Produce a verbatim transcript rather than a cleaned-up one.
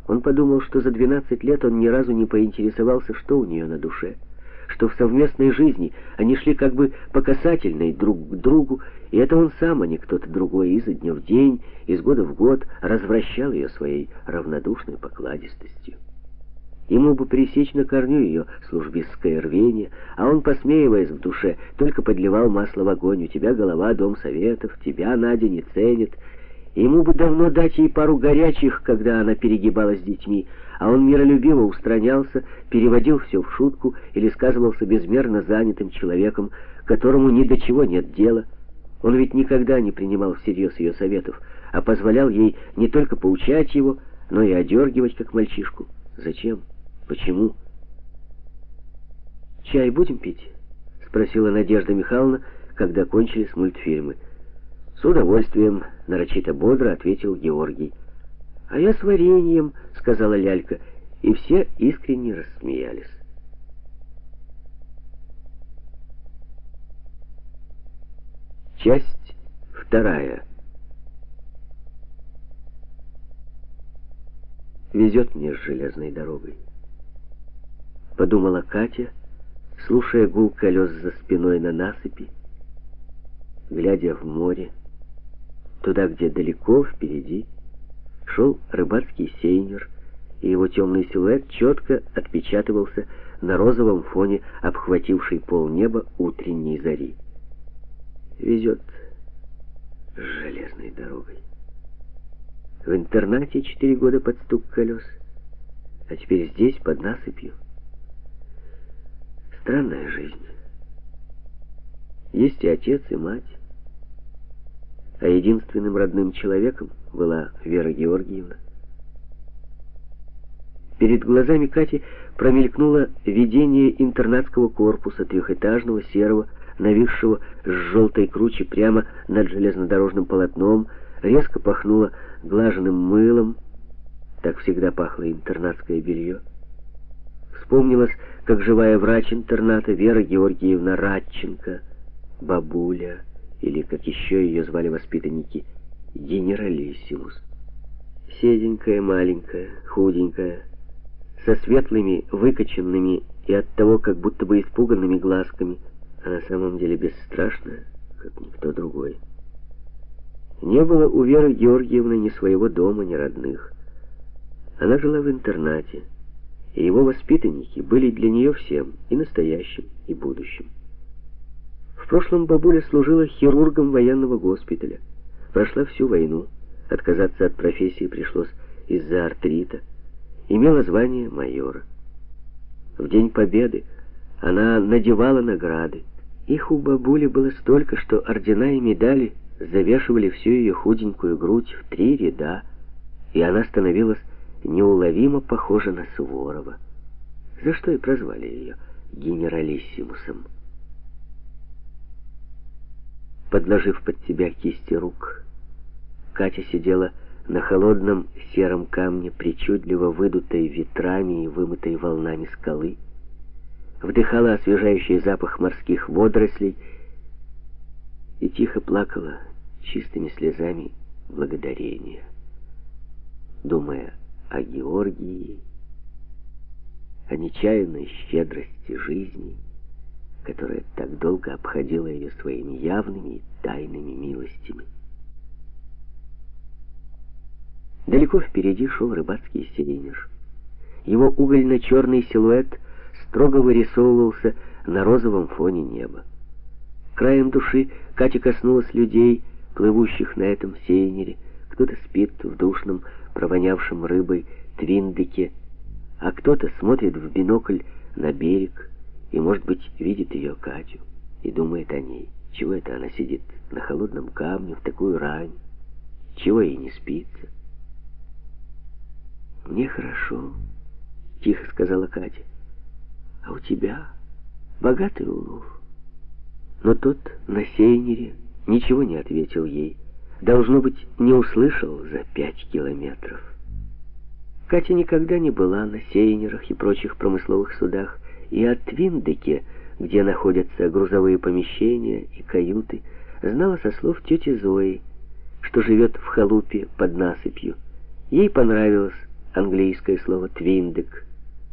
Он подумал, что за двенадцать лет он ни разу не поинтересовался, что у нее на душе, что в совместной жизни они шли как бы по касательной друг к другу, и это он сам, а не кто-то другой, изо дня в день, из года в год развращал ее своей равнодушной покладистостью. Ему бы пресечь на корню ее службистское рвение, а он, посмеиваясь в душе, только подливал масло в огонь. У тебя голова, дом советов, тебя Надя не ценит. Ему бы давно дать ей пару горячих, когда она перегибалась с детьми, а он миролюбиво устранялся, переводил все в шутку или сказывался безмерно занятым человеком, которому ни до чего нет дела. Он ведь никогда не принимал всерьез ее советов, а позволял ей не только поучать его, но и одергивать, как мальчишку. Зачем? Почему? «Чай будем пить?» — спросила Надежда Михайловна, когда кончились мультфильмы. «С удовольствием», — нарочито бодро ответил Георгий. «А я с вареньем», — сказала Лялька, и все искренне рассмеялись. Часть вторая. «Везет мне с железной дорогой», — подумала Катя, слушая гул колес за спиной на насыпи, глядя в море, туда, где далеко впереди шел рыбацкий сейнер, и его темный силуэт четко отпечатывался на розовом фоне обхватившей полнеба утренней зари. Везет с железной дорогой. В интернате четыре года под стук колес, а теперь здесь, под насыпью. Странная жизнь. Есть и отец, и мать, а единственным родным человеком была Вера Георгиевна. Перед глазами Кати промелькнуло видение интернатского корпуса, трехэтажного, серого, нависшего с желтой кручи прямо над железнодорожным полотном, резко пахнуло глаженным мылом. Так всегда пахло интернатское белье. Вспомнилось, как живая врач интерната Вера Георгиевна Радченко, бабуля, или, как еще ее звали воспитанники, генералиссимус. Седенькая, маленькая, худенькая, со светлыми, выкоченными и оттого как будто бы испуганными глазками, а на самом деле бесстрашная, как никто другой. Не было у Веры Георгиевны ни своего дома, ни родных. Она жила в интернате, и его воспитанники были для нее всем, и настоящим, и будущим. В прошлом бабуля служила хирургом военного госпиталя, прошла всю войну, отказаться от профессии пришлось из-за артрита, имела звание майора. В День Победы она надевала награды. Их у бабули было столько, что ордена и медали завешивали всю ее худенькую грудь в три ряда, и она становилась неуловимо похожа на Суворова, за что и прозвали ее генералиссимусом. Подложив под себя кисти рук, Катя сидела на холодном сером камне, причудливо выдутой ветрами и вымытой волнами скалы, вдыхала освежающий запах морских водорослей и тихо плакала чистыми слезами благодарения, думая о Георгии, о нечаянной щедрости жизни, которая так долго обходила ее своими явными и тайными милостями. Далеко впереди шел рыбацкий сейнер. Его угольно-черный силуэт строго вырисовывался на розовом фоне неба. Краем души Катя коснулась людей, плывущих на этом сейнере. Кто-то спит в душном, провонявшем рыбой твиндыке, а кто-то смотрит в бинокль на берег и, может быть, видит ее, Катю, и думает о ней. Чего это она сидит на холодном камне в такую рань? Чего ей не спится? «Мне хорошо», — тихо сказала Катя. «А у тебя богатый улов». Но тот на сейнере ничего не ответил ей. Должно быть, не услышал за пять километров. Катя никогда не была на сейнерах и прочих промысловых судах, и о Твиндеке, где находятся грузовые помещения и каюты, знала со слов тети Зои, что живет в халупе под насыпью. Ей понравилось английское слово «твиндек».